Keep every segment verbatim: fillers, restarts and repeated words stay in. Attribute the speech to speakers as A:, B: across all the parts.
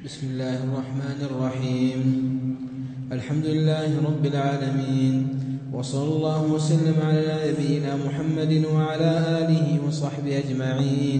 A: بسم الله الرحمن الرحيم. الحمد لله رب العالمين، وصلى الله وسلم على نبينا محمد وعلى آله وصحبه أجمعين.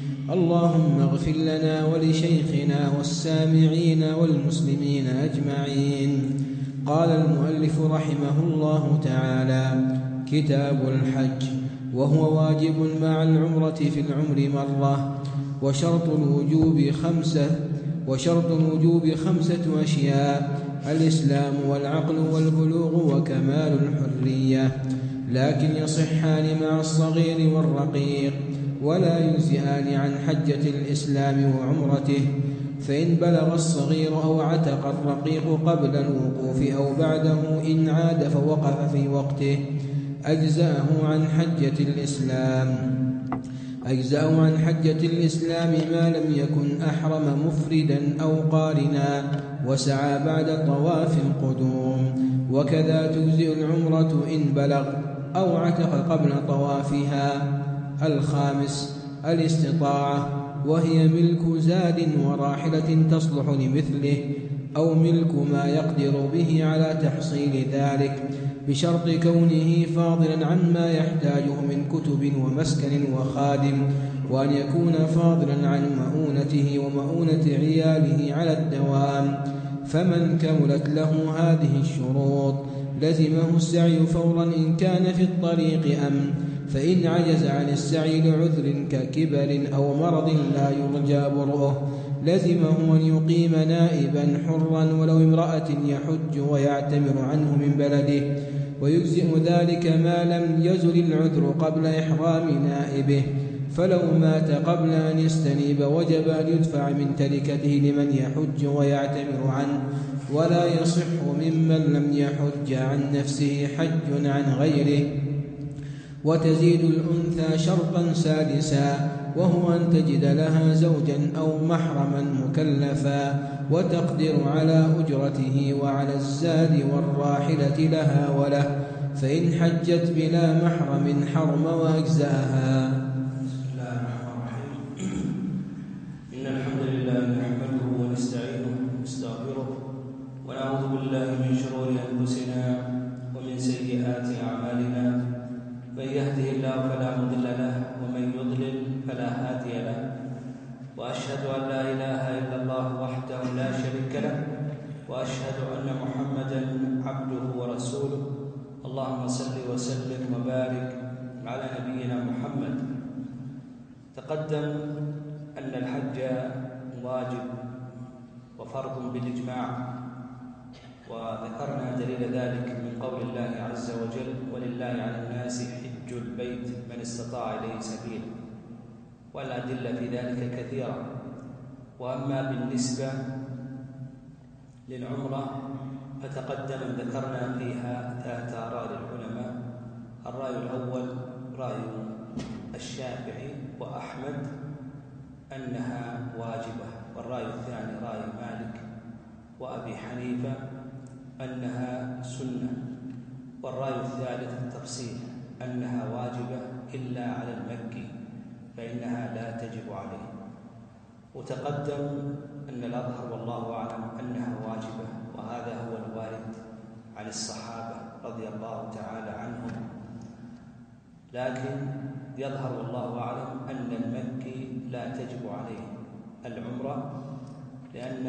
A: اللهم اغفر لنا ولشيخنا والسامعين والمسلمين أجمعين. قال المؤلف رحمه الله تعالى: كتاب الحج، وهو واجب مع العمرة في العمر مرة. وشرط الوجوب خمسة وشرط الوجوب خمسة أشياء: الإسلام والعقل والبلوغ وكمال الحرية، لكن يصحان مع الصغير والرقيق، ولا يجزئان عن حجة الإسلام وعمرته. فإن بلغ الصغير أو عتق الرقيق قبل الوقوف أو بعده إن عاد فوقف في وقته أجزأه عن حجة الإسلام أجزأه عن حجة الإسلام ما لم يكن أحرم مفردا أو قارنا وسعى بعد طواف القدوم. وكذا تجزئ العمرة إن بلغ أو عتق قبل طوافها. الخامس: الاستطاعة، وهي ملك زاد وراحلة تصلح لمثله، أو ملك ما يقدر به على تحصيل ذلك، بشرط كونه فاضلا عما يحتاجه من كتب ومسكن وخادم، وأن يكون فاضلا عن مؤونته ومؤونة عياله على الدوام. فمن كملت له هذه الشروط لزمه السعي فورا إن كان في الطريق أمن. فإن عجز عن السعي لعذر ككبر أو مرض لا يرجى برؤه لزمه أن يقيم نائبا حرا ولو امرأة يحج ويعتمر عنه من بلده، ويجزئ ذلك ما لم يزل العذر قبل إحرام نائبه. فلو مات قبل أن يستنيب وجب أن يدفع من تركته لمن يحج ويعتمر عنه، ولا يصح ممن لم يحج عن نفسه حج عن غيره. وتزيد الأنثى شرطا سادسا، وهو أن تجد لها زوجا أو محرما مكلفا، وتقدر على أجرته وعلى الزاد والراحلة لها وله. فإن حجت بلا محرم حرم وأجزاها.
B: بسم الله الرحمن الرحيم. إن الحمد لله نحمده ونستعينه ونستغفره، ونعوذ بالله من شرور أنفسنا ومن سيئات أعمالنا. من يهده الله فلا مضل له، ومن يضلل فلا هادي له. وأشهد أن لا إله إلا الله وحده لا شريك له، وأشهد أن محمدا عبده ورسوله. اللهم صل وسلم وبارك على نبينا محمد. تقدم أن الحج واجب وفرض بالإجماع، وذكرنا دليل ذلك من قول الله عز وجل: ولله على الناس حج البيت من استطاع إليه سبيلا. والأدلة في ذلك كثيرة. وأما بالنسبة للعمرة فتقدم ذكرنا فيها ثلاث آراء للعلماء. الرأي الأول رأي الشافعي وأحمد أنها واجبة، والرأي الثاني رأي مالك وأبي حنيفة أنها سنة، والرأي الثالث التفصيل أنها واجبة إلا على المكي فإنها لا تجب عليه. وتقدم أن الأظهر والله أعلم أنها واجبة، وهذا هو الوارد عن الصحابة رضي الله تعالى عنهم. لكن يظهر والله أعلم أن المكي لا تجب عليه العمرة، لأن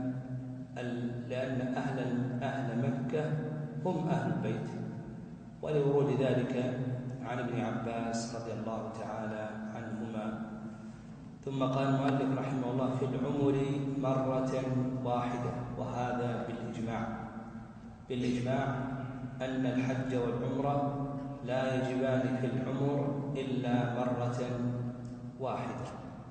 B: لأن أهل أهل مكة هم أهل البيت، ولورود ذلك عن ابن عباس رضي الله تعالى عنهما. ثم قال المؤلف رحمه الله: في العمر مرة واحدة، وهذا بالإجماع بالإجماع أن الحج والعمرة لا يجبان في العمر إلا مرة واحدة.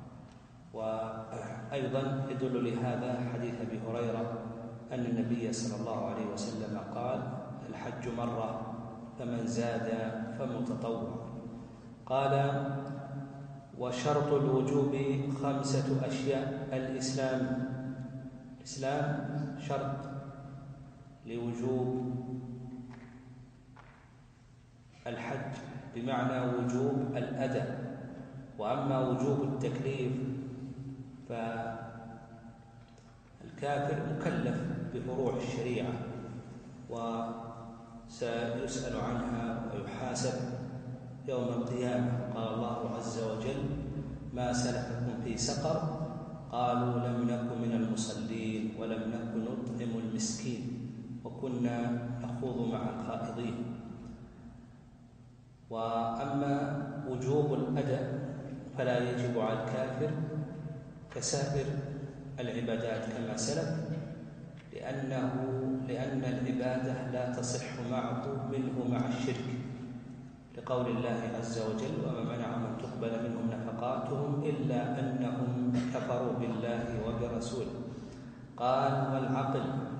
B: وأيضا يدل لهذا حديث أبي هريرة أن النبي صلى الله عليه وسلم قال: الحج مرة فمن زاد فمتطوع. قال: وشرط الوجوب خمسة أشياء: الإسلام الإسلام شرط لوجوب الحج بمعنى وجوب الأداء. وأما وجوب التكليف الكافر مكلف بفروع الشريعة وسيسأل عنها ويحاسب يوم القيامة. قال الله عز وجل: ما سلككم في سقر؟ قالوا لم نك من المصلين ولم نك نطعم المسكين وكنا نخوض مع الخائضين. وأما وجوب الأداء فلا يجب على الكافر كسائر العبادات كما سلف، لأنه لأن العبادة لا تصح معه منه مع الشرك، لقول الله عز وجل: وما منعهم أن تقبل منهم نفقاتهم إلا أنهم كفروا بالله وبرسوله. قال: والعقل،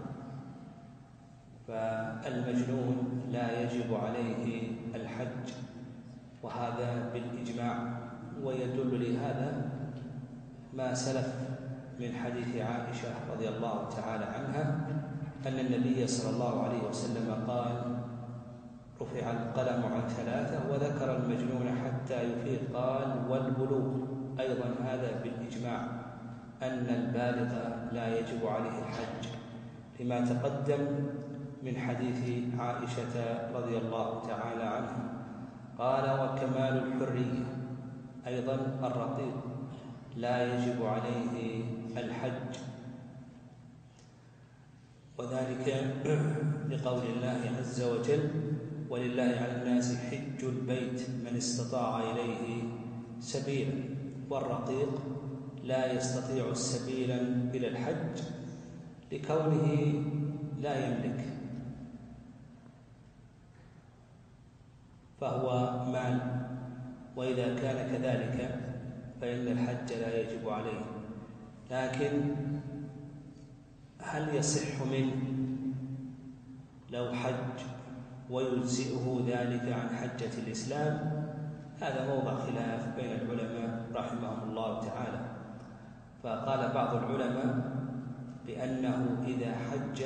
B: فالمجنون لا يجب عليه الحج، وهذا بالإجماع. ويدل لهذا ما سلف من حديث عائشة رضي الله تعالى عنها أن النبي صلى الله عليه وسلم قال: رفع القلم عن ثلاثة، وذكر المجنون حتى يفيق. قال: والبلوغ. أيضا هذا بالإجماع أن البالغ لا يجب عليه الحج، لما تقدم من حديث عائشة رضي الله تعالى عنها. قال: وكمال الحرية، أيضا الرقيق لا يجب عليه الحج، وذلك لقول الله عز وجل: ولله على الناس حج البيت من استطاع إليه سبيلا. والرقيق لا يستطيع السبيل إلى الحج لكونه لا يملك، فهو مال، وإذا كان كذلك فإن الحج لا يجب عليه. لكن هل يصح منه لو حج ويجزئه ذلك عن حجة الإسلام؟ هذا موضع خلاف بين العلماء رحمهم الله تعالى. فقال بعض العلماء بأنه إذا حج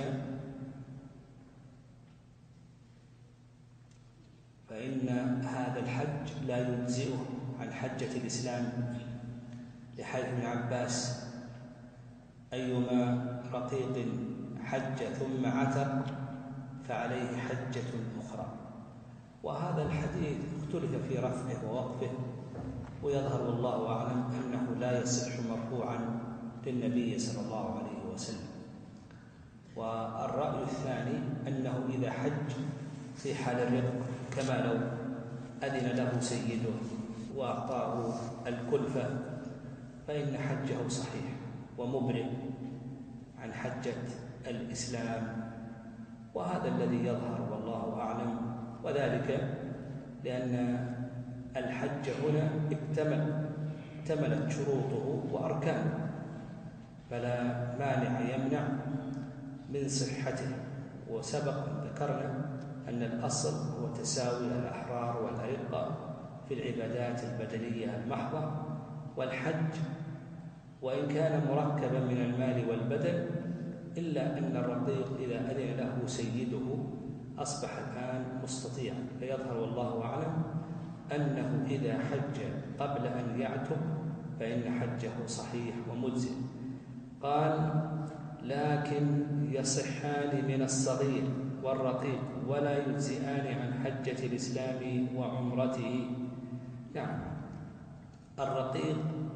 B: فإن هذا الحج لا يجزئه عن حجة الإسلام، لحديث ابن عباس: أيما رقيق حج ثم عتق فعليه حجة أخرى. وهذا الحديث اختلف في رفعه ووقفه، ويظهر والله أعلم أنه لا يصح مرفوعا للنبي صلى الله عليه وسلم. والرأي الثاني أنه إذا حج في حال الرق، كما لو أذن له سيده وأعطاه الكلفة، فإن حجه صحيح ومبرئ عن حجة الإسلام. وهذا الذي يظهر والله أعلم، وذلك لأن الحج هنا اكتمل اكتملت شروطه وأركانه، فلا مانع يمنع من صحته. وسبق أن ذكرنا أن الأصل هو تساوي الأحرار والأرقة في العبادات البدنية المحضة. والحج وإن كان مركبا من المال والبدن، إلا أن الرقيق إذا أذن له سيده أصبح الآن مستطيعا. فيظهر والله أعلم أنه إذا حج قبل أن يعتق فإن حجه صحيح ومجزئ. قال: لكن يصحان من الصغير والرقيق ولا يجزئان عن حجة الإسلام وعمرته. نعم، الرقيق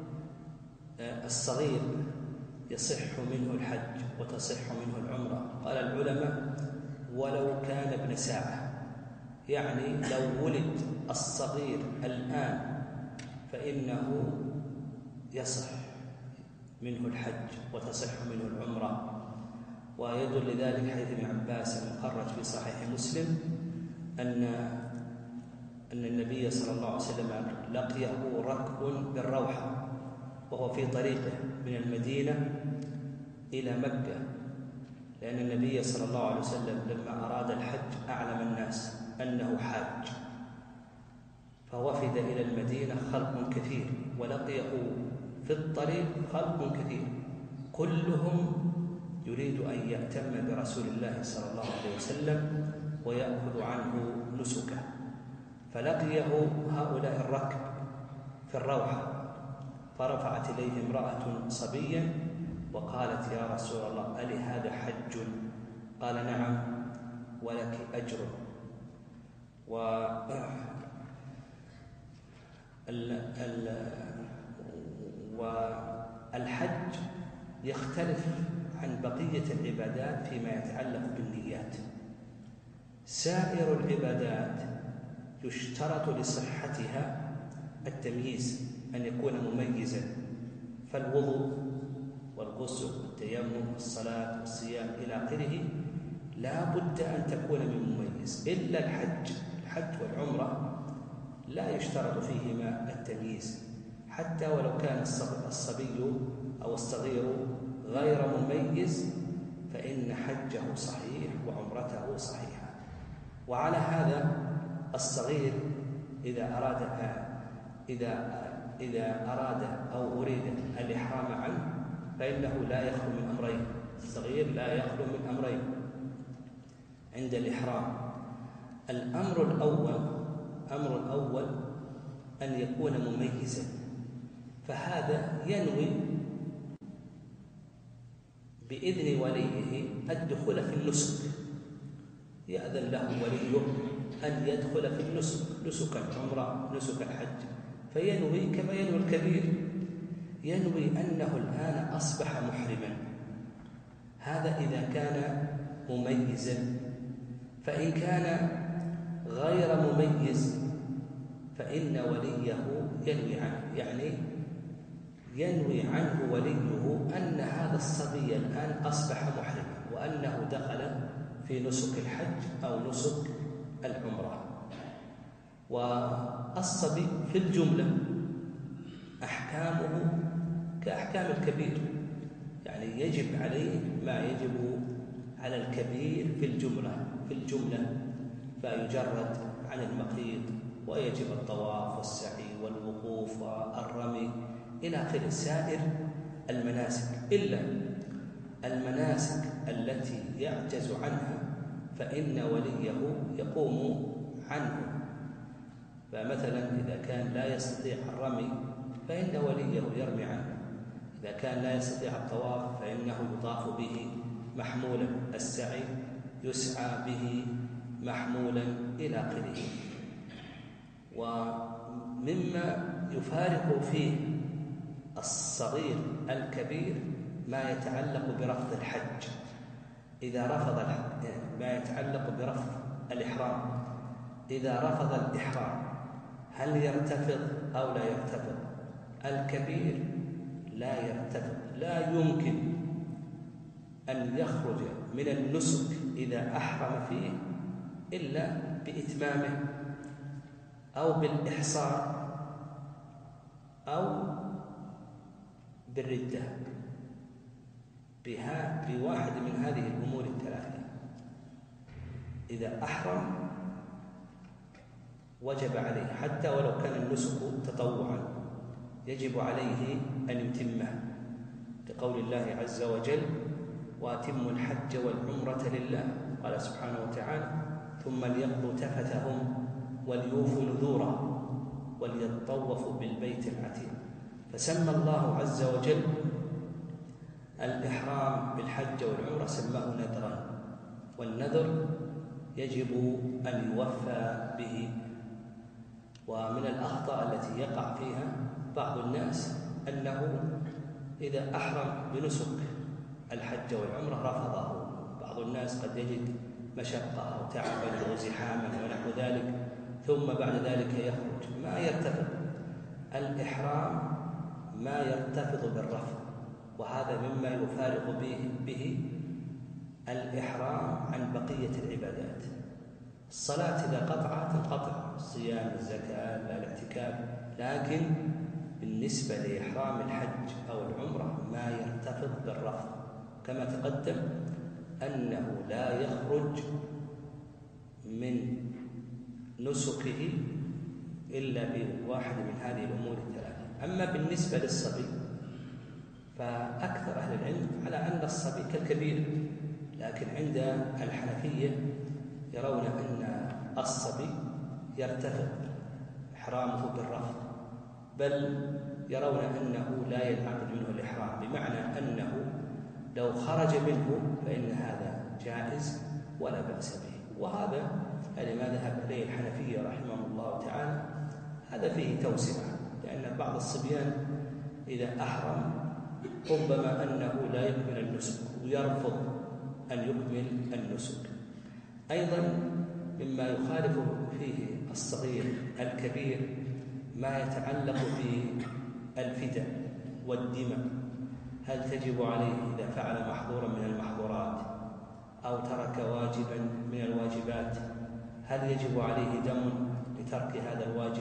B: الصغير يصح منه الحج وتصح منه العمرة. قال العلماء: ولو كان ابن ساعة، يعني لو ولد الصغير الآن فإنه يصح منه الحج وتصح منه العمرة. ويدل لذلك حديث ابن عباس المخرج في صحيح مسلم أن أن النبي صلى الله عليه وسلم لقيه ركب بالروحة وهو في طريقه من المدينة إلى مكة، لأن النبي صلى الله عليه وسلم لما أراد الحج أعلم الناس أنه حاج، فوفد إلى المدينة خلق كثير، ولقيه في الطريق خلق كثير كلهم يريد أن يأتم برسول الله صلى الله عليه وسلم ويأخذ عنه نسكه، فلقيه هؤلاء الركب في الروحة، فرفعت إليه امرأة صبيا وقالت: يا رسول الله، حج؟ قال نعم ولك أجر. و والحج يختلف عن بقية العبادات فيما يتعلق بالنيات. سائر العبادات يشترط لصحتها التمييز، أن يكون مميزا، فالوضوء والغسل والتيمم والصلاة والصيام إلى آخره لا بد أن تكون من مميز، إلا الحج. الحج والعمرة لا يشترط فيهما التمييز، حتى ولو كان الصبي أو الصغير غير مميز فإن حجه صحيح وعمرته صحيحة. وعلى هذا الصغير إذا أراد إذا إذا أراد أو أريد الإحرام عنه فإنه لا يخلو من أمرين. الصغير لا يخلو من أمرين عند الإحرام. الأمر الأول أمر الأول أن يكون مميزا، فهذا ينوي بإذن وليه الدخول في النسك، يأذن له وليه أن يدخل في النسك، نسك العمرة نسك الحج، فينوي كما ينوي الكبير، ينوي أنه الآن أصبح محرما. هذا إذا كان مميزا. فإن كان غير مميز فإن وليه ينوي عنه، يعني ينوي عنه وليه أن هذا الصبي الآن أصبح محرما وأنه دخل في نسك الحج أو نسك العمرة. والصبي في الجملة أحكامه كأحكام الكبير، يعني يجب عليه ما يجب على الكبير في الجملة في الجملة فيجرد عن المخيط، ويجب الطواف والسعي والوقوف والرمي إلى آخر سائر المناسك، إلا المناسك التي يعجز عنها فإن وليه يقوم عنه. فمثلا إذا كان لا يستطيع الرمي فإن وليه يرمي عنه، إذا كان لا يستطيع الطواف فإنه يطاف به محمولا، السعي يسعى به محمولا إلى آخره. ومما يفارق فيه الصغير الكبير ما يتعلق برفض الحج. إذا رفض الحج ما يتعلق برفض الإحرام، إذا رفض الإحرام هل يرتفض أو لا يرتفض؟ الكبير لا يرتفض، لا يمكن أن يخرج من النسك إذا أحرم فيه إلا بإتمامه أو بالإحصار أو بالردة، بها بواحد من هذه الأمور الثلاثة. إذا أحرم وجب عليه حتى ولو كان النسك تطوعا، يجب عليه أن يتمه، لقول الله عز وجل: وأتموا الحج والعمرة لله. قال سبحانه وتعالى: ثم ليقضوا تفثهم وليوفوا نذورا وليطوفوا بالبيت العتيق. فسمى الله عز وجل الإحرام بالحج والعمرة سماه نذرا، والنذر يجب أن يوفى به. ومن الأخطاء التي يقع فيها بعض الناس أنه إذا أحرم بنسك الحج والعمرة رفضه. بعض الناس قد يجد مشقة أو تعبا أو زحاما ونحو ذلك، ثم بعد ذلك يخرج. ما يرتفض الإحرام، ما يرتفض بالرفض، وهذا مما يفارق به, به الإحرام عن بقية العبادات. الصلاة إذا قطعت انقطع، الصيام، الزكاة، الاعتكاف، لكن بالنسبة لإحرام الحج أو العمرة ما يرتفض بالرفض، كما تقدم أنه لا يخرج من نسكه إلا بواحد من هذه الأمور الثلاثة. أما بالنسبة للصبي فأكثر أهل العلم على أن الصبي كالكبير، لكن عند الحنفية يرون أن الصبي يرتفض إحرامه بالرفض، بل يرون أنه لا ينعقد منه الإحرام، بمعنى أنه لو خرج منه فإن هذا جائز ولا بأس به. وهذا يعني ما ذهب إليه الحنفية رحمه الله تعالى، هذا فيه توسعة، لأن بعض الصبيان إذا أحرم ربما أنه لا يكمل النسك ويرفض أن يكمل النسك. أيضا مما يخالف فيه الصغير الكبير ما يتعلق بالفداء والدماء، هل تجب عليه إذا فعل محظورا من المحظورات أو ترك واجبا من الواجبات، هل يجب عليه دم لترك هذا الواجب،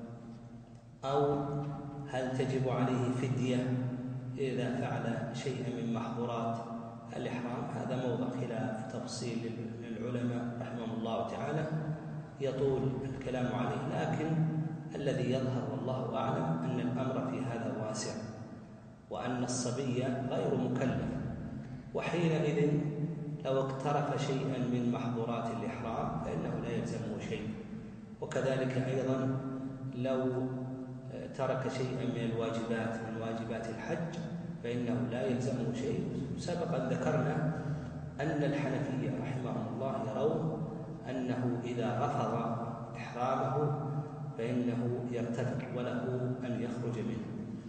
B: أو هل تجب عليه فدية إذا فعل شيئا من محظورات الإحرام. هذا موضع خلاف تفصيل للعلماء رحمهم الله تعالى، يطول الكلام عليه، لكن الذي يظهر والله أعلم أن الأمر في هذا واسع، وأن الصبي غير مكلف، وحينئذ لو اقترف شيئا من محظورات الإحرام فإنه لا يلزمه شيء. وكذلك أيضا لو ترك شيئا من الواجبات من واجبات الحج فإنه لا يلزمه شيء. سبقا ذكرنا أن الحنفية رحمهم الله يرون أنه إذا رفض إحرامه فإنه يرتفع وله أن يخرج منه.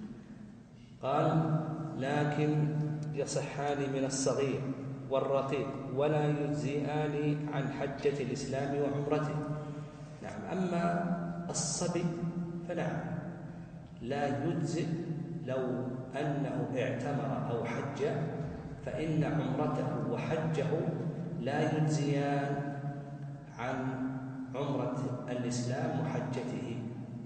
B: قال: لكن يصحان من الصغير والرقيق ولا يجزئان عن حجة الإسلام وعمرته. نعم، أما الصبي فنعم لا يجزئ لو أنه اعتمر أو حج، فإن عمرته وحجه لا يجزيان عن عمرة الإسلام وحجته،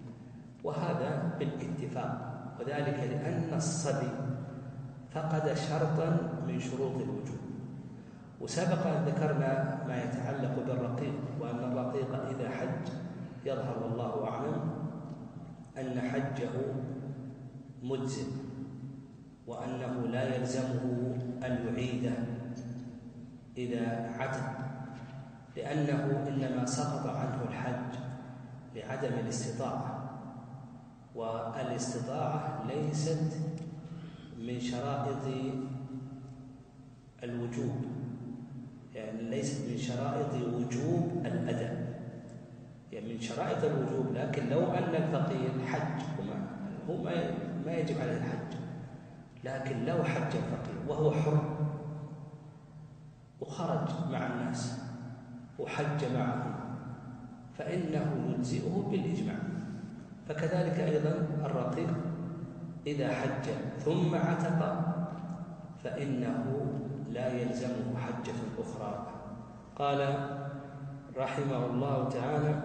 B: وهذا بالاتفاق، وذلك لأن الصبي فقد شرطا من شروط الوجوب. وسبق أن ذكرنا ما يتعلق بالرقيق، وأن الرقيق إذا حج يظهر والله أعلم أن حجه مجزئ، وأنه لا يلزمه أن يعيده إذا عتق، لأنه إنما سقط عنه الحج لعدم الاستطاعة، والاستطاعة ليست من شرائط الوجوب، يعني ليست من شرائط وجوب الأداء، يعني من شرائط الوجوب. لكن لو أن الفقير حج هو ما يجب عليه الحج، لكن لو حج الفقير وهو حر وخرج مع الناس وحج معهم فإنه يجزئه بالإجماع. فكذلك أيضا الرقيق إذا حج ثم عتق فإنه لا يلزمه حجة أخرى. قال رحمه الله تعالى: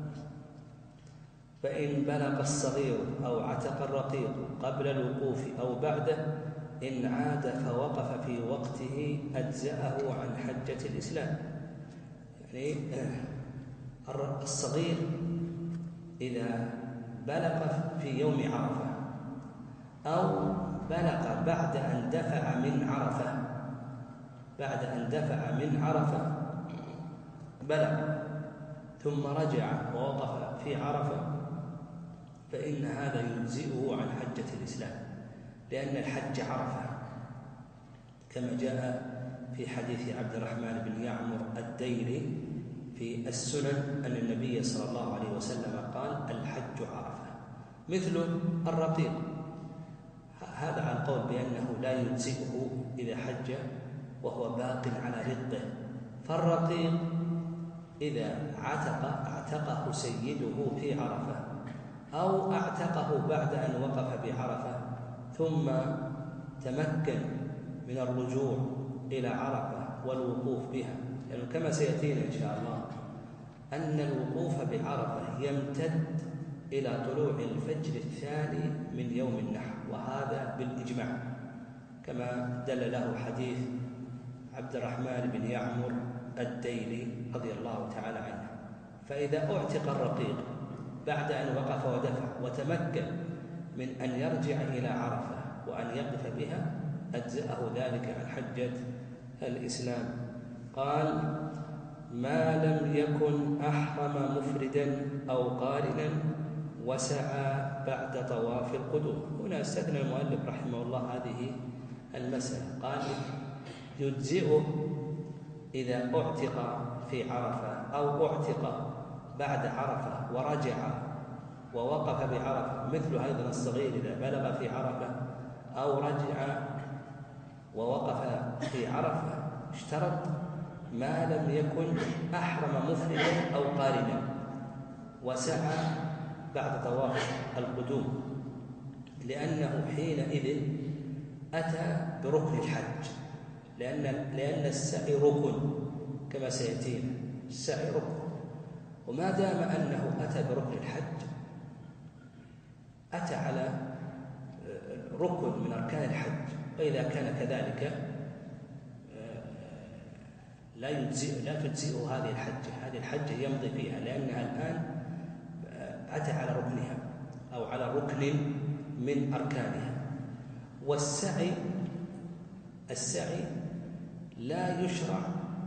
B: فإن بلغ الصغير أو عتق الرقيق قبل الوقوف أو بعده إن عاد فوقف في وقته أجزأه عن حجة الإسلام. يعني الصغير إذا بلغ في يوم عرفة أو بلغ بعد أن دفع من عرفة بعد أن دفع من عرفة بلغ ثم رجع ووقف في عرفة فإن هذا يجزئه عن حجة الإسلام، لأن الحج عرفة، كما جاء في حديث عبد الرحمن بن يعمر الديلي في السنن أن النبي صلى الله عليه وسلم قال: الحج عرفة. مثل الرقيق، هذا على القول بأنه لا يجزئه إذا حج وهو باق على رقه. فالرقيق إذا عتق اعتقه سيده في عرفة أو اعتقه بعد أن وقف بعرفة ثم تمكن من الرجوع إلى عرفة والوقوف بها، يعني كما سيأتينا إن شاء الله أن الوقوف بعرفة يمتد إلى طلوع الفجر الثاني من يوم النحر، وهذا بالإجماع كما دل له حديث عبد الرحمن بن يعمر الديلي رضي الله تعالى عنه. فإذا اعتق الرقيق بعد أن وقف ودفع وتمكن من أن يرجع إلى عرفة وأن يقف بها أجزأه ذلك عن حجة الإسلام. قال: ما لم يكن أحرم مفردا أو قارنا وسعى بعد طواف القدوم. هنا استثنى المؤلف رحمه الله هذه المسألة، قال يجزئه إذا أعتق في عرفة أو أعتق بعد عرفة ورجع ووقف بعرفة، مثل أيضا الصغير إذا بلغ في عرفة أو رجع ووقف في عرفة، اشترط ما لم يكن أحرم مفردا أو قارنا وسعى بعد طواف القدوم، لأنه حينئذ أتى بركن الحج، لأن لأن السعي ركن كما سيأتينا، السعي ركن، وما دام أنه أتى بركن الحج أتى على ركن من أركان الحج، وإذا كان كذلك لا يجزئ لا تجزئه هذه الحجة، هذه الحجة يمضي فيها لأنها الآن أتى على ركنها أو على ركن من أركانها. والسعي السعي لا يشرع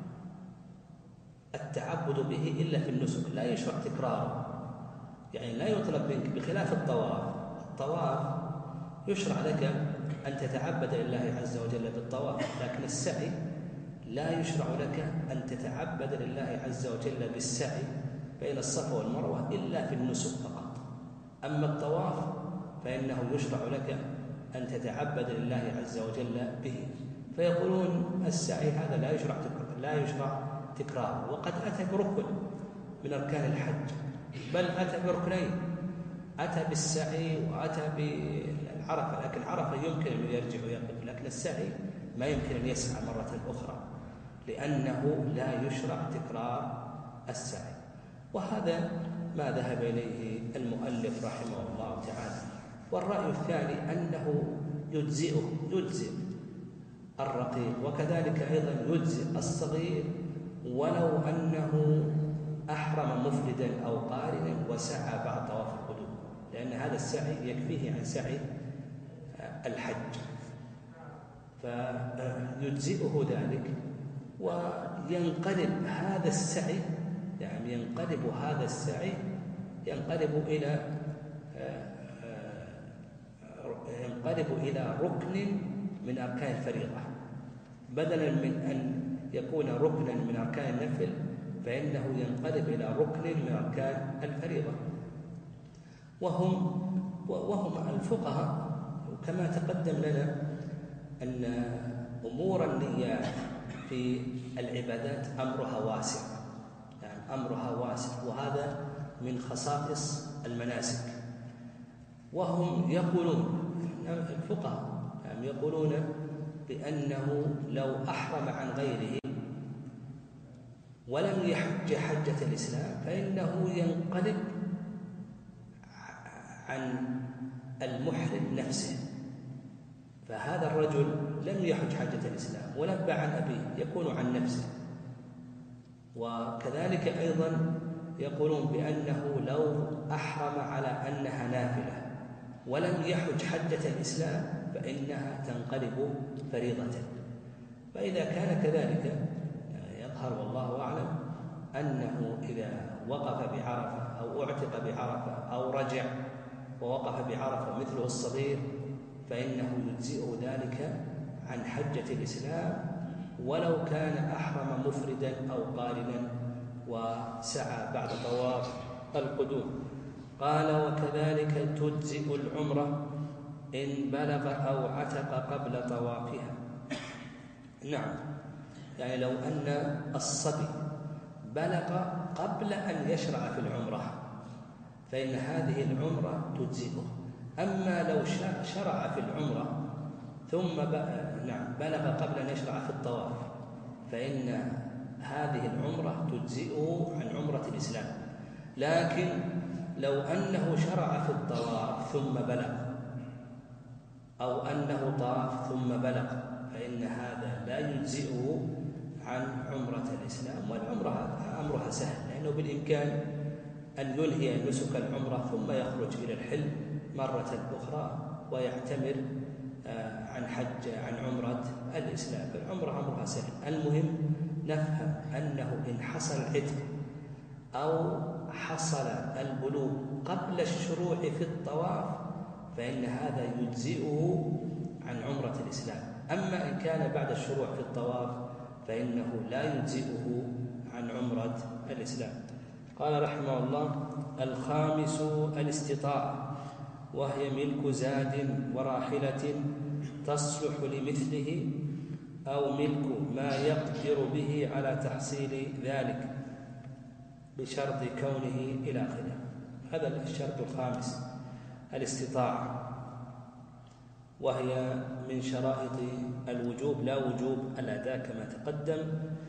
B: التعبد به إلا في النسك، لا يشرع تكراره، يعني لا يطلب منك بخلاف الطواف. الطواف يشرع لك أن تتعبد لله عز وجل بالطواف، لكن السعي لا يشرع لك أن تتعبد لله عز وجل بالسعي بين الصفا والمروة إلا في النسك فقط. أما الطواف فإنه يشرع لك أن تتعبد لله عز وجل به. فيقولون السعي هذا لا يشرع لا يشرع تكراره، وقد أتى بركن من أركان الحج، بل أتى بركنين، أتى بالسعي وأتى بالعرفة، لكن عرفة يمكن أن يرجع ويقف، لكن السعي ما يمكن أن يسعى مرة أخرى لأنه لا يشرع تكرار السعي. وهذا ما ذهب إليه المؤلف رحمه الله تعالى. والرأي الثاني أنه يجزئه يجزئ الرقيق، وكذلك أيضا يجزئ الصغير ولو أنه أحرم مفردا أو قارنا وسعى بعد طواف القدوم، لأن هذا السعي يكفيه عن سعي الحج، فيجزئه ذلك. وينقلب هذا السعي، يعني ينقلب هذا السعي ينقلب إلى ينقلب إلى ركن من أركان الفريضة، بدلا من أن يكون ركنا من أركان النفل فإنه ينقلب إلى ركن من أركان الفريضة. وهم وهم الفقهاء، وكما تقدم لنا أن أمور النيات في العبادات أمرها واسع، يعني أمرها واسع، وهذا من خصائص المناسك. وهم يقولون الفقهاء يعني يقولون بأنه لو أحرم عن غيره ولم يحج حجة الإسلام فإنه ينقلب عن المحرم نفسه، فهذا الرجل لم يحج حجة الإسلام ولبى عن أبيه، يكون عن نفسه. وكذلك أيضا يقولون بأنه لو أحرم على أنها نافلة ولم يحج حجة الإسلام فإنها تنقلب فريضة. فإذا كان كذلك يظهر والله أعلم أنه إذا وقف بعرفة أو أعتق بعرفة أو رجع ووقف بعرفة مثله الصغير فإنه يجزئه ذلك عن حجة الإسلام ولو كان أحرم مفردا أو قارنا وسعى بعد طواف القدوم. قال وكذلك تجزئ العمرة إن بلغ أو عتق قبل طوافها. نعم، يعني لو أن الصبي بلغ قبل أن يشرع في العمرة فإن هذه العمرة تجزئه. أما لو شرع في العمرة ثم نعم بلغ قبل أن يشرع في الطواف فإن هذه العمرة تجزئه عن عمرة الإسلام. لكن لو أنه شرع في الطواف ثم بلغ أو أنه طاف ثم بلغ فإن هذا لا يجزئه عن عمرة الإسلام. والعمرة أمرها سهل، لأنه بالإمكان أن ينهي نسك العمرة ثم يخرج إلى الحل مرة أخرى ويعتمر عن حج عن عمرة الإسلام. فالعمرة أمرها سهل. المهم نفهم أنه إن حصل العتق أو حصل البلوغ قبل الشروع في الطواف فإن هذا يجزئه عن عمرة الإسلام، أما إن كان بعد الشروع في الطواف فإنه لا يجزئه عن عمرة الإسلام. قال رحمه الله: الخامس الاستطاعة، وهي ملك زاد وراحلة تصلح لمثله أو ملك ما يقدر به على تحصيل ذلك بشرط كونه إلى آخره. هذا الشرط الخامس الاستطاعة، وهي من شرائط الوجوب لا وجوب الأداء كما تقدم.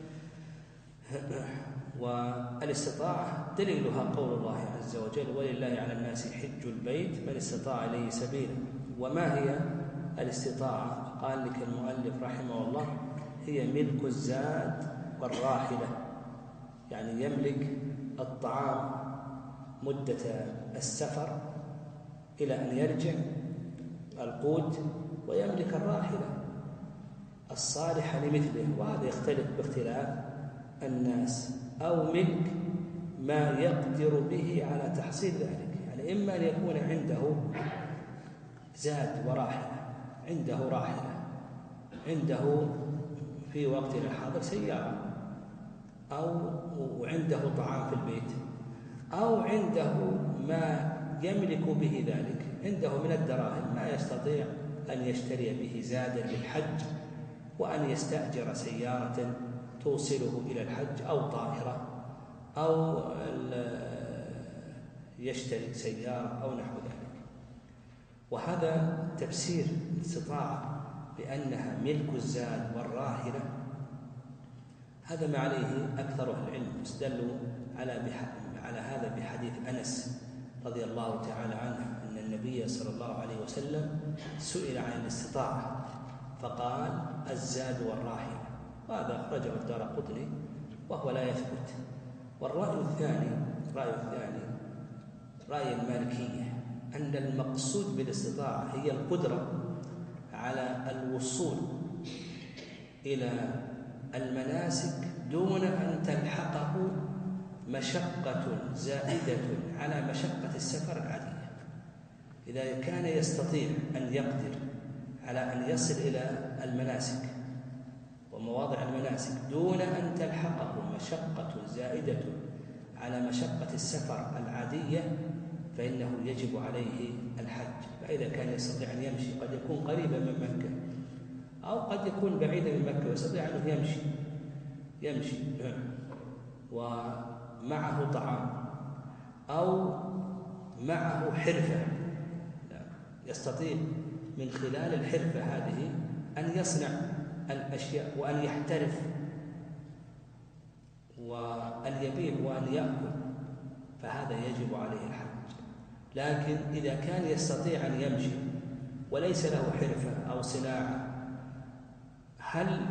B: والاستطاعة دليلها قول الله عز وجل: ولله على الناس حج البيت من استطاع إليه سبيلا. وما هي الاستطاعة؟ قال لك المؤلف رحمه الله: هي ملك الزاد والراحلة، يعني يملك الطعام مدة السفر إلى أن يرجع القوت، ويملك الراحلة الصالحة لمثله، وهذا يختلف باختلاف الناس. أو ملك ما يقدر به على تحصيل ذلك، يعني إما أن يكون عنده زاد وراحلة، عنده راحلة، عنده في وقتنا الحاضر سيارة، أو وعنده طعام في البيت، أو عنده ما يملك به ذلك، عنده من الدراهم ما يستطيع أن يشتري به زادا للحج، وأن يستأجر سيارة توصله إلى الحج، أو طائرة، أو يشتري سيارة أو نحو ذلك. وهذا تفسير الاستطاعة بأنها ملك الزاد والراحلة، هذا ما عليه أكثر أهل العلم. استدلوا على على هذا بحديث أنس رضي الله تعالى عنه أن النبي صلى الله عليه وسلم سئل عن الاستطاعة فقال: الزاد والراحلة، وهذا أخرجه الدارقطني وهو لا يثبت. والرأي الثاني الرأي الثاني رأي المالكية، أن المقصود بالاستطاعة هي القدرة على الوصول إلى المناسك دون أن تلحقه مشقة زائدة على مشقة السفر العادية. إذا كان يستطيع أن يقدر على أن يصل إلى المناسك ومواضع المناسك دون أن تلحقه مشقة زائدة على مشقة السفر العادية، فإنه يجب عليه الحج. فإذا كان يستطيع أن يمشي، قد يكون قريبا من مكة أو قد يكون بعيدا من مكة ويستطيع أنه يمشي يمشي ومعه طعام، أو معه حرفة يستطيع من خلال الحرفة هذه أن يصنع الأشياء وأن يحترف وأن يبيع وأن يأكل، فهذا يجب عليه الحج. لكن إذا كان يستطيع أن يمشي وليس له حرفة أو صناعة، هل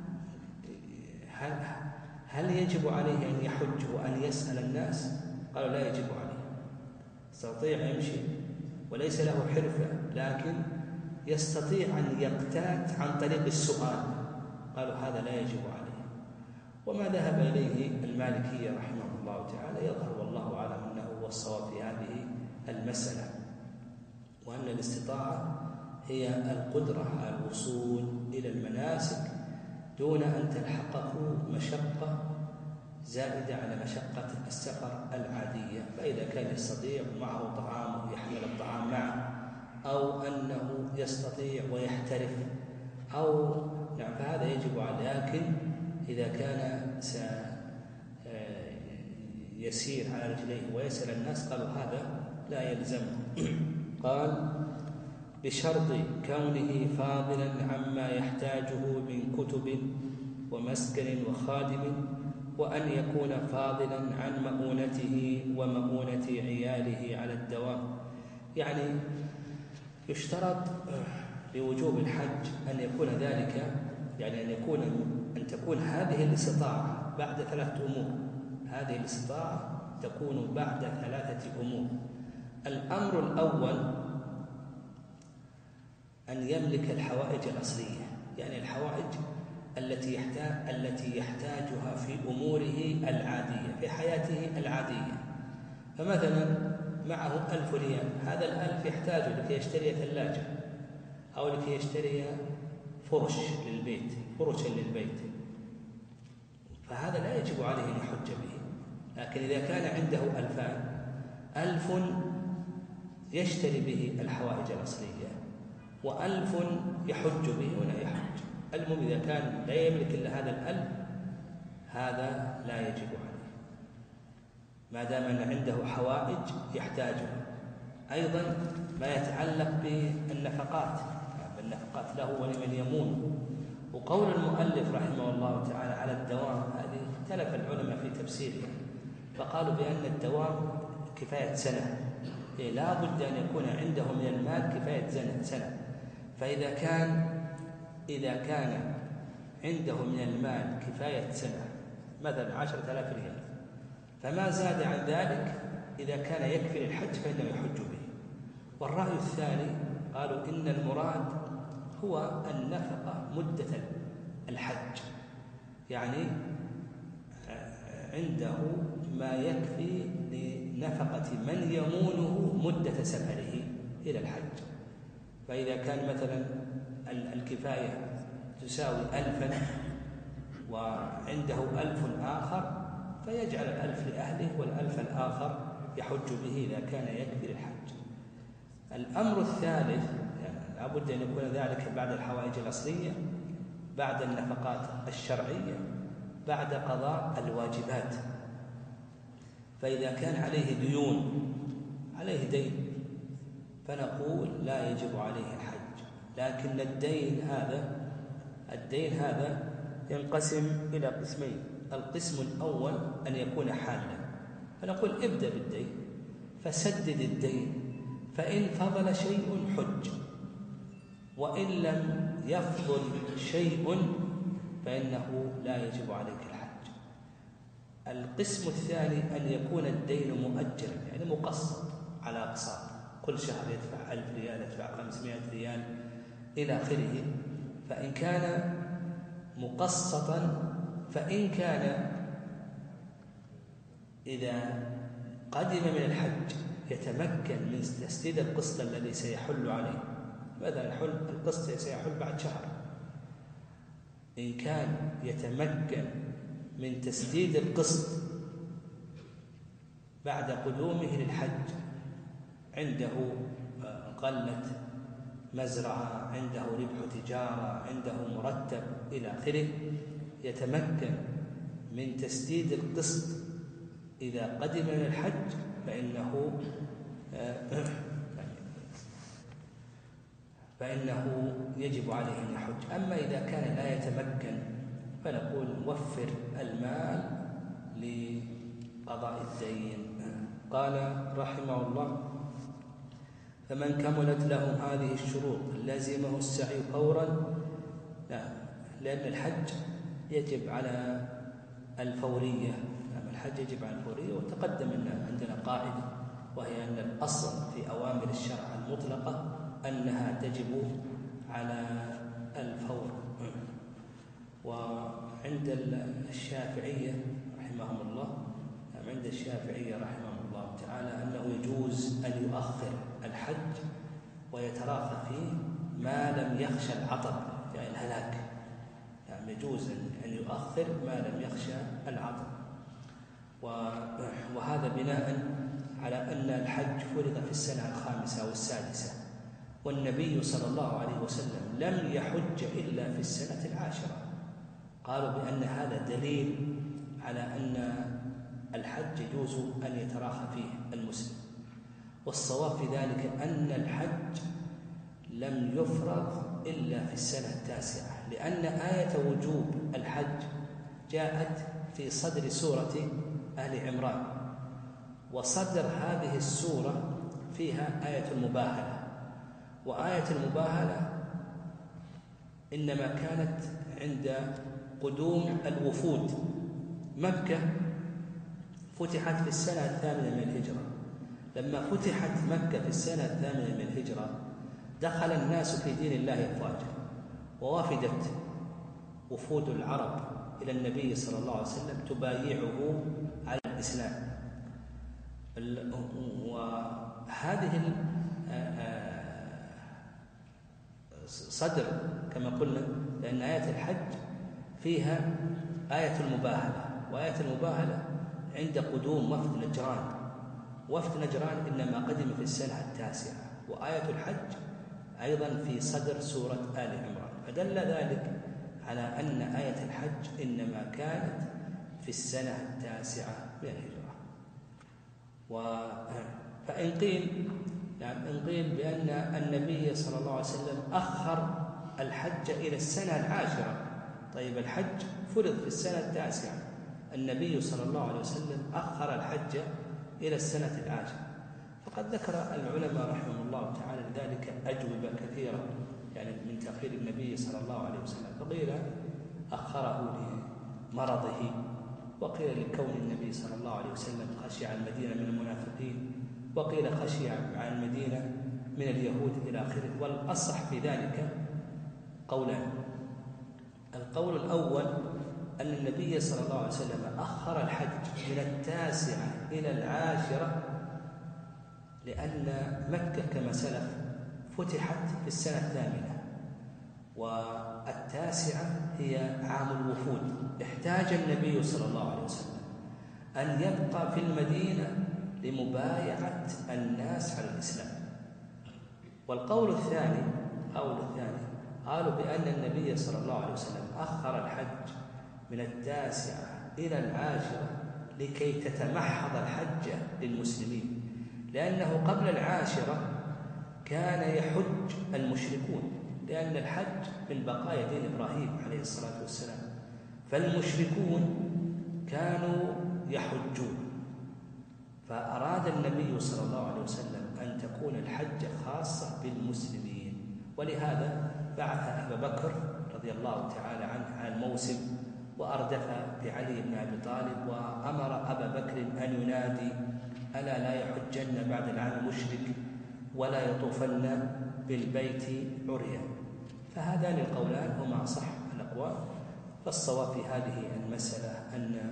B: هل هل يجب عليه أن يحج وأن يسأل الناس؟ قالوا لا يجب عليه. يستطيع يمشي وليس له حرفة، لكن يستطيع أن يقتات عن طريق السؤال، قالوا هذا لا يجب عليه. وما ذهب إليه المالكية رحمه الله تعالى يظهر والله أعلم أنه هو الصواب في هذه المسألة، وأن الاستطاعة هي القدرة على الوصول إلى المناسك دون أن تلحقه مشقة زائدة على مشقة السفر العادية. فإذا كان يستطيع معه طعامه يحمل الطعام معه، أو أنه يستطيع ويحترف، أو نعم فهذا يجب عليه. لكن إذا كان سيسير على رجليه ويسأل الناس قالوا هذا لا يلزمه. قال: بشرط كونه فاضلا عما يحتاجه من كتب ومسكن وخادم، وأن يكون فاضلا عن مؤونته ومؤونة عياله على الدوام. يعني يشترط لوجوب الحج أن يكون ذلك، يعني أن يكون أن تكون هذه الاستطاعة بعد ثلاثة أمور. هذه الاستطاعة تكون بعد ثلاثة أمور. الأمر الأول أن يملك الحوائج الأصلية، يعني الحوائج التي يحتاج التي يحتاجها في أموره العادية في حياته العادية. فمثلا معه ألف ريال، هذا الألف يحتاج لكي يشتري ثلاجة، أو لكي يشتري فرش للبيت، فرشا للبيت، فهذا لا يجب عليه أن يحج به. لكن إذا كان عنده ألفان، ألف يشتري به الحوائج الأصلية وألف يحج به ولا يحج، المهم إذا كان لا يملك إلا هذا الألف هذا لا يجب عليه ما دام أن عنده حوائج يحتاجها. أيضا ما يتعلق بالنفقات، النفقات له ولمن يمون. وقول المؤلف رحمه الله تعالى على الدوام هذه اختلف العلماء في تفسيرها، فقالوا بأن الدوام كفاية سنة، إيه لا بد أن يكون عنده من المال كفاية سنة. فإذا كان إذا كان عنده من المال كفاية سنة مثلا عشرة آلاف ريال، فما زاد عن ذلك إذا كان يكفي الحج فإنه يحج به. والرأي الثاني قالوا إن المراد هو النفقة مدة الحج، يعني عنده ما يكفي لنفقة من يمونه مدة سفره إلى الحج. فإذا كان مثلا الكفاية تساوي ألفا وعنده ألف آخر فيجعل الألف لأهله والألف الآخر يحج به إذا كان يكفي للحج. الأمر الثالث يعني لابد أن يكون ذلك بعد الحوائج الأصلية، بعد النفقات الشرعية، بعد قضاء الواجبات. فإذا كان عليه ديون، عليه دين، فنقول لا يجب عليه الحج. لكن الدين هذا الدين هذا ينقسم إلى قسمين. القسم الأول أن يكون حالا، فنقول ابدأ بالدين فسدد الدين، فإن فضل شيء حج، وإن لم يفضل شيء فإنه لا يجب عليك الحج. القسم الثاني أن يكون الدين مؤجلا، يعني مقسط على أقساط، كل شهر يدفع ألف ريال، يدفع خمسمائة ريال إلى آخره. فإن كان مقسطا، فإن كان إذا قدم من الحج يتمكن من تسديد القسط الذي سيحل عليه، مثلا حل القسط سيحل بعد شهر، إن كان يتمكن من تسديد القسط بعد قدومه للحج، عنده قلة مزرعة، عنده ربح تجارة، عنده مرتب إلى آخره، يتمكن من تسديد القسط إذا قدم من الحج فإنه فإنه يجب عليه أن يحج. أما إذا كان لا يتمكن فنقول وفر المال لقضاء الدين. قال رحمه الله: فمن كملت له هذه الشروط لزمه السعي فورا. لا، لأن الحج يجب على الفورية، الحج يجب على الفورية. وتقدم أن عندنا قاعدة، وهي أن الأصل في أوامر الشرع المطلقة أنها تجب على الفور. وعند الشافعية رحمهم الله عند الشافعية رحمهم الله تعالى أنه يجوز أن يؤخر الحج ويتراخى فيه ما لم يخشى العطب، يعني الهلاك، يعني يجوز أن يؤخر ما لم يخشى العطب. وهذا بناء على أن الحج فرض في السنة الخامسة والسادسة، والنبي صلى الله عليه وسلم لم يحج إلا في السنة العاشرة. قالوا بأن هذا دليل على أن الحج يجوز أن يتراخى فيه المسلم. والصواب في ذلك أن الحج لم يفرض إلا في السنة التاسعة، لأن آية وجوب الحج جاءت في صدر سورة آل عمران، وصدر هذه السورة فيها آية المباهلة. وآية المباهلة إنما كانت عند قدوم الوفود. مكة فتحت في السنة الثامنة من الهجرة. لما فتحت مكة في السنة الثامنة من الهجرة دخل الناس في دين الله أفواجا، ووافدت وفود العرب إلى النبي صلى الله عليه وسلم تبايعه على الإسلام. وهذه صدر كما قلنا لأن آية الحج فيها آية المباهلة، وآية المباهلة عند قدوم وفد نجران. وفد نجران إنما قدم في السنة التاسعة، وآية الحج أيضا في صدر سورة آل عمران، فدل ذلك على أن آية الحج إنما كانت في السنة التاسعة من الهجرة. و... فإن قيل يعني إن قيل بأن النبي صلى الله عليه وسلم أخر الحج إلى السنة العاشرة، طيب الحج فرض في السنة التاسعة، النبي صلى الله عليه وسلم أخر الحج إلى السنة العاشرة، فقد ذكر العلماء رحمه الله تعالى ذلك أجوبة كثيرة يعني من تأخير النبي صلى الله عليه وسلم. فقيل أخره لمرضه، وقيل لكون النبي صلى الله عليه وسلم خشي عن المدينة من المنافقين، وقيل خشي عن المدينة من اليهود إلى آخره. والأصح في ذلك قولان: القول الأول أن النبي صلى الله عليه وسلم أخر الحج من التاسعة إلى العاشرة لأن مكة كما سلف فتحت في السنة الثامنة، والتاسعة هي عام الوفود، احتاج النبي صلى الله عليه وسلم أن يبقى في المدينة لمبايعة الناس على الإسلام. والقول الثاني قول الثاني قالوا بأن النبي صلى الله عليه وسلم أخر الحج من التاسعة إلى العاشرة لكي تتمحض الحجة للمسلمين، لأنه قبل العاشرة كان يحج المشركون، لأن الحج من بقايا دين إبراهيم عليه الصلاة والسلام، فالمشركون كانوا يحجون، فأراد النبي صلى الله عليه وسلم أن تكون الحجة خاصة بالمسلمين، ولهذا بعث أبا بكر رضي الله تعالى عنه على الموسم وأردف بعلي بن أبي طالب، وأمر أبا بكر أن ينادي: ألا لا يحجن بعد العام مشرك ولا يطوفن بالبيت عريا. فهذان القولان هما أصح الأقوال. فالصواب في هذه المسألة أن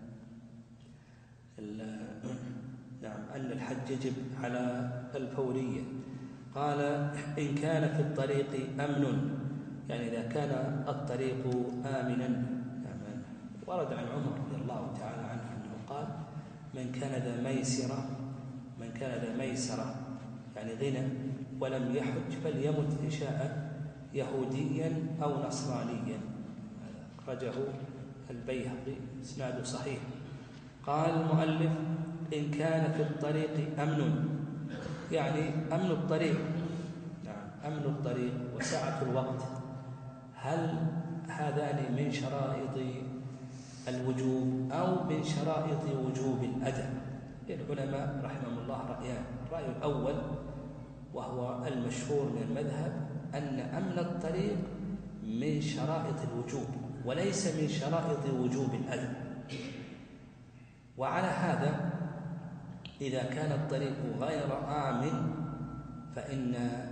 B: نعم أن الحج يجب على الفورية. قال: إن كان في الطريق أمن، يعني إذا كان الطريق آمنا. يعني ورد عن عمر رضي الله تعالى عنه أنه قال: من كان ذا ميسرة من كان ذا ميسرة يعني غنى ولم يحج فليمت إن شاء يهوديا أو نصرانيا. أخرجه البيهقي، إسناده صحيح. قال المؤلف: إن كان في الطريق أمن، يعني أمن الطريق، نعم أمن الطريق وسعة الوقت، هل هذان من شرائط الوجوب أو من شرائط وجوب الأداء؟ العلماء رحمهم الله رأيان: الرأي الأول وهو المشهور من المذهب أن أمن الطريق من شرائط الوجوب وليس من شرائط وجوب الأداء. وعلى هذا إذا كان الطريق غير آمن فإن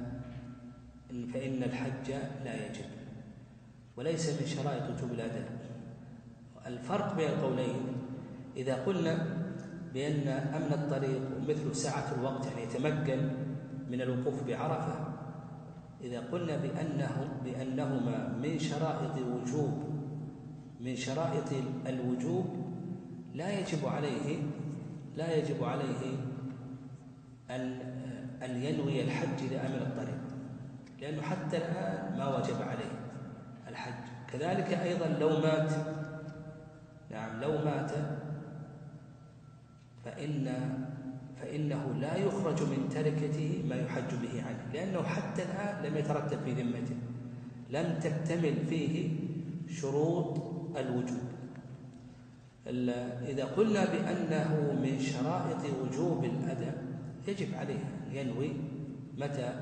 B: فإن الحج لا يجب وليس من شرائط وجوب الأداء. الفرق بين القولين: إذا قلنا بأن أمن الطريق مثل سعة الوقت يعني يتمكن من الوقوف بعرفة، إذا قلنا بأنه بأنهما من شرائط وجوب من شرائط الوجوب لا يجب عليه لا يجب عليه أن أن ينوي الحج لأمن الطريق، لأنه حتى الآن ما وجب عليه الحج. كذلك أيضا لو مات نعم لو مات فإن فإنه لا يخرج من تركته ما يحج به عنه، لأنه حتى الآن لم يترتب في ذمته، لم تكتمل فيه شروط الوجوب. إذا قلنا بأنه من شرائط وجوب الأداء يجب عليه أن ينوي متى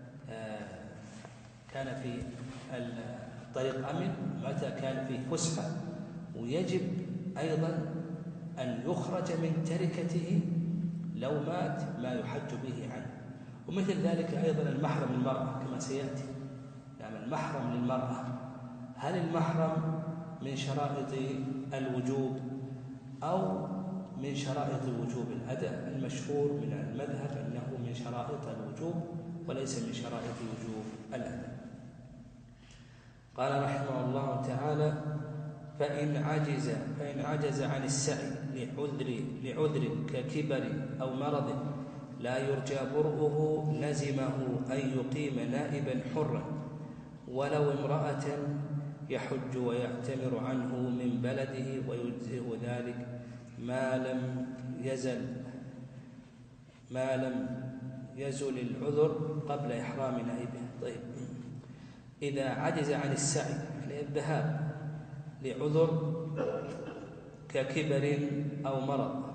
B: كان في الطريق أمن، متى كان فيه فسحة، ويجب أيضا أن يخرج من تركته لو مات ما يحج به عنه. ومثل ذلك أيضا المحرم للمرأة كما سيأتي، يعني المحرم للمرأة، هل المحرم من شرائط الوجوب أو من شرائط وجوب الأداء؟ المشهور من المذهب أنه من شرائط الوجوب وليس من شرائط وجوب الأداء. قال رحمه الله تعالى: فإن عجز فإن عجز عن السعي لعذر لعذر ككبر أو مرض لا يرجى برؤه لزمه أن يقيم نائبا حرا ولو امرأة يحج ويعتمر عنه من بلده، ويجزئ ذلك ما لم يزل ما لم يزل العذر قبل إحرام نائبه. طيب، إذا عجز عن السعي يعني الذهاب لعذر ككبر أو مرض،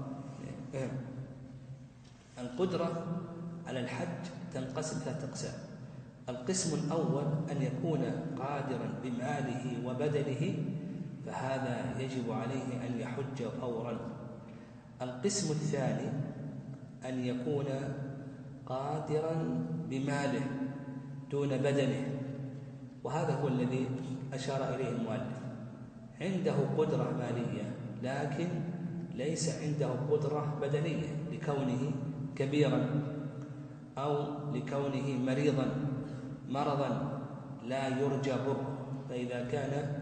B: القدرة على الحج تنقسم ثلاثة أقسام. القسم الأول أن يكون قادرا بماله وبدنه، فهذا يجب عليه أن يحج فورا. القسم الثاني أن يكون قادرا بماله دون بدنه، وهذا هو الذي أشار إليه المؤلف، عنده قدرة مالية لكن ليس عنده قدرة بدنية لكونه كبيرا أو لكونه مريضا مرضا لا يرجى بره. فإذا كان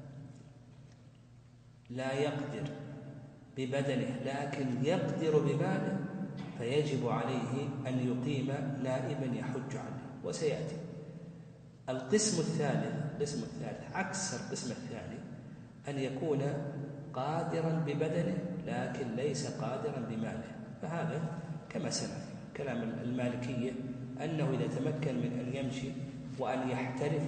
B: لا يقدر ببدنه لكن يقدر بماله فيجب عليه أن يقيم نائبا يحج عنه، وسيأتي. القسم الثالث القسم الثالث عكس القسم الثاني، أن يكون قادرا ببدنه لكن ليس قادرا بماله، فهذا كما سمع كلام المالكية أنه إذا تمكن من أن يمشي وأن يحترف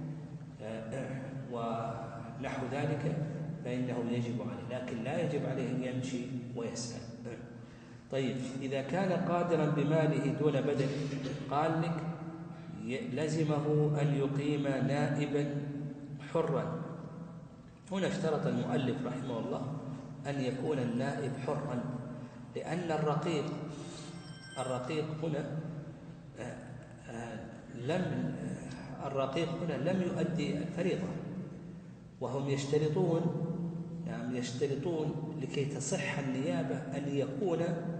B: ونحو ذلك فإنه يجب عليه، لكن لا يجب عليه أن يمشي ويسأل. طيب، إذا كان قادرا بماله دون بدنه، قال لك لزمه أن يقيم نائبا حرا. هنا اشترط المؤلف رحمه الله أن يكون النائب حرا، لأن الرقيق الرقيق هنا لم الرقيق هنا لم يؤدي الفريضة، وهم يشترطون يعني يشترطون لكي تصح النيابة أن يكون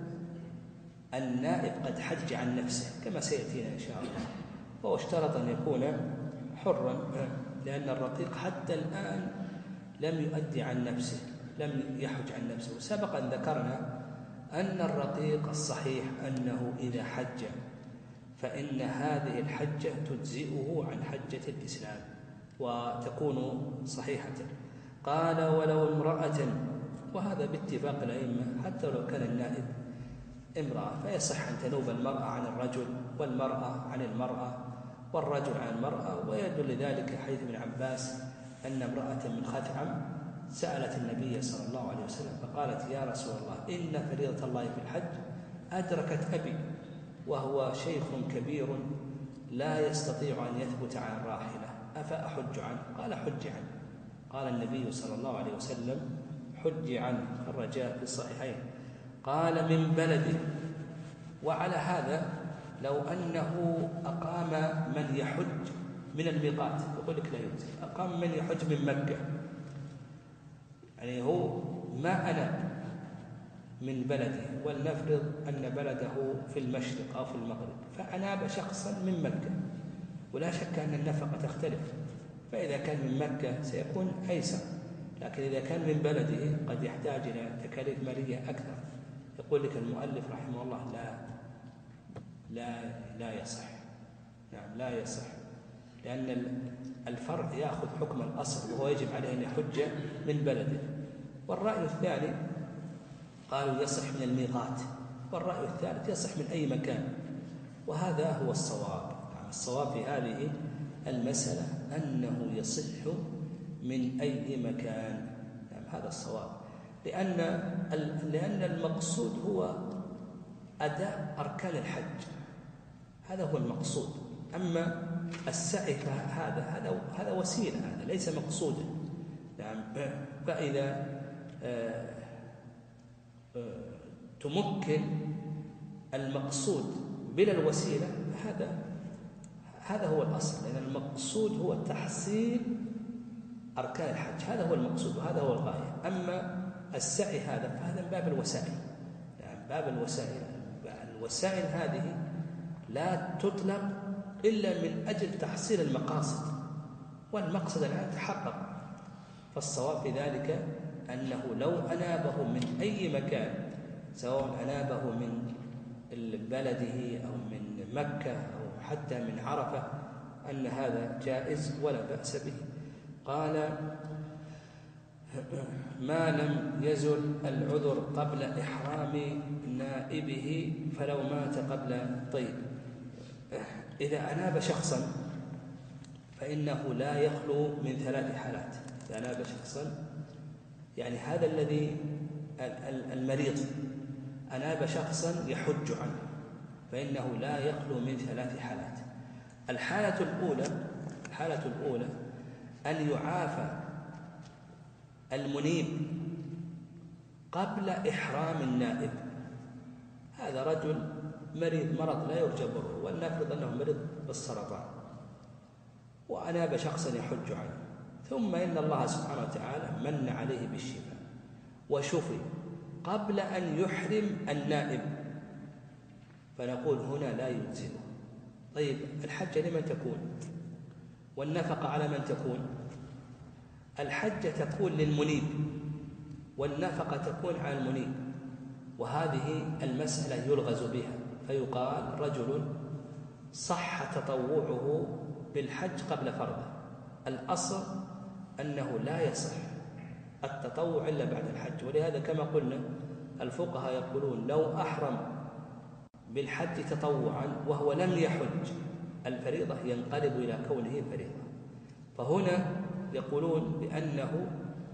B: النائب قد حج عن نفسه كما سيأتينا إن شاء الله، وهو اشترط أن يكون حرا، لأن الرقيق حتى الآن لم يؤدي عن نفسه، لم يحج عن نفسه. وسبق أن ذكرنا أن الرقيق الصحيح أنه إذا حج فإن هذه الحجة تجزئه عن حجة الإسلام وتكون صحيحة. قال: ولو امرأة، وهذا باتفاق الأئمة، حتى لو كان النائب امرأة فيصح أن تنوب المرأة عن الرجل والمرأة عن المرأة والرجل عن المرأة. ويدل لذلك حديث ابن عباس أن امرأة من خثعم سألت النبي صلى الله عليه وسلم فقالت: يا رسول الله، إن فريضة الله في الحج أدركت أبي وهو شيخ كبير لا يستطيع أن يثبت عن الراحلة، أفأحج عنه؟ قال: حج عنه. قال النبي صلى الله عليه وسلم: حج عنه، خرجاه في الصحيحين. قال: من بلده. وعلى هذا لو أنه أقام من يحج من الميقات، يقول لك لا يجزي. أقام من يحج من مكة، يعني هو ما أنا من بلده، ولنفرض أن بلده في المشرق أو في المغرب، فأناب شخصا من مكة، ولا شك أن النفقة تختلف، فإذا كان من مكة سيكون أيسر، لكن إذا كان من بلده قد يحتاج إلى تكاليف مالية أكثر. يقول لك المؤلف رحمه الله: لا لا لا يصح. نعم، لا يصح، لأن الفرد يأخذ حكم الأصل وهو يجب عليه أن يحج من بلده. والرأي الثاني قالوا يصح من الميقات، والرأي الثالث يصح من أي مكان، وهذا هو الصواب. يعني الصواب في هذه المسألة أنه يصح من أي مكان، يعني هذا الصواب، لأن لأن المقصود هو أداء أركان الحج، هذا هو المقصود. أما السعي فهذا هذا هذا وسيلة، هذا ليس مقصودا. يعني فإذا آه آه تمكن المقصود بلا الوسيلة فهذا هذا هو الأصل، لأن المقصود هو تحصيل أركان الحج، هذا هو المقصود وهذا هو الغاية. أما السعي هذا فهذا من باب الوسائل، يعني باب الوسائل. الوسائل هذه لا تطلق إلا من أجل تحصيل المقاصد، والمقصد الآن تحقق. فالصواب في ذلك أنه لو أنابه من أي مكان، سواء أنابه من بلده أو من مكة أو حتى من عرفة، أن هذا جائز ولا بأس به. قال: ما لم يزل العذر قبل إحرام نائبه فلو مات قبل. طيب، إذا أناب شخصا فإنه لا يخلو من ثلاث حالات. إذا أناب شخصا، يعني هذا الذي المريض أناب شخصا يحج عنه، فإنه لا يخلو من ثلاث حالات. الحالة الأولى الحالة الأولى أن يعافى المنيب قبل إحرام النائب. هذا رجل مريض مرض لا يرجى بره، ولنفرض أنه مريض بالسرطان وأناب شخصا يحج عنه، ثم إن الله سبحانه وتعالى من عليه بالشفاء وشفي قبل أن يحرم النائب، فنقول هنا لا يجزئه. طيب، الحجة لمن تكون؟ والنفقة على من تكون؟ الحجة تكون للمنيب والنفقة تكون على المنيب، وهذه المسألة يلغز بها، فيقال رجل صح تطوعه بالحج قبل فرضه. الأصل أنه لا يصح التطوع إلا بعد الحج، ولهذا كما قلنا الفقهاء يقولون لو أحرم بالحج تطوعا وهو لم يحج الفريضة ينقلب إلى كونه فريضة. فهنا يقولون بأنه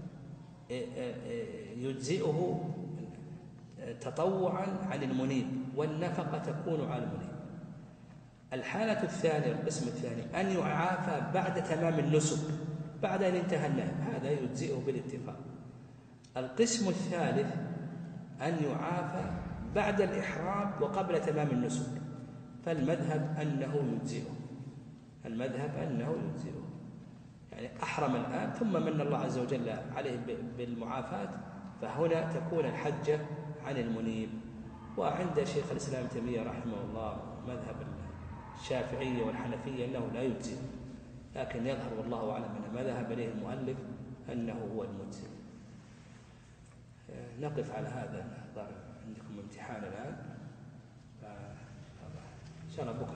B: يجزئه تطوعا عن المنيب والنفقة تكون على المنيب. الحالة الثانية، القسم الثاني، أن يعافى بعد تمام النسك، بعد أن انتهى النهي، هذا يجزئه بالاتفاق. القسم الثالث أن يعافى بعد الإحرام وقبل تمام النسك، فالمذهب أنه يجزئه المذهب أنه يجزئه يعني أحرم الآن ثم من الله عز وجل عليه بالمعافاة، فهنا تكون الحجة عن المنيب. وعند شيخ الإسلام تيمية رحمه الله مذهب الشافعية والحنفية أنه لا يجزئ، لكن يظهر والله أعلم أن ما ذهب إليه المؤلف أنه هو المجزئ. نقف على هذا. عندكم امتحان الآن، إن شاء الله بكرة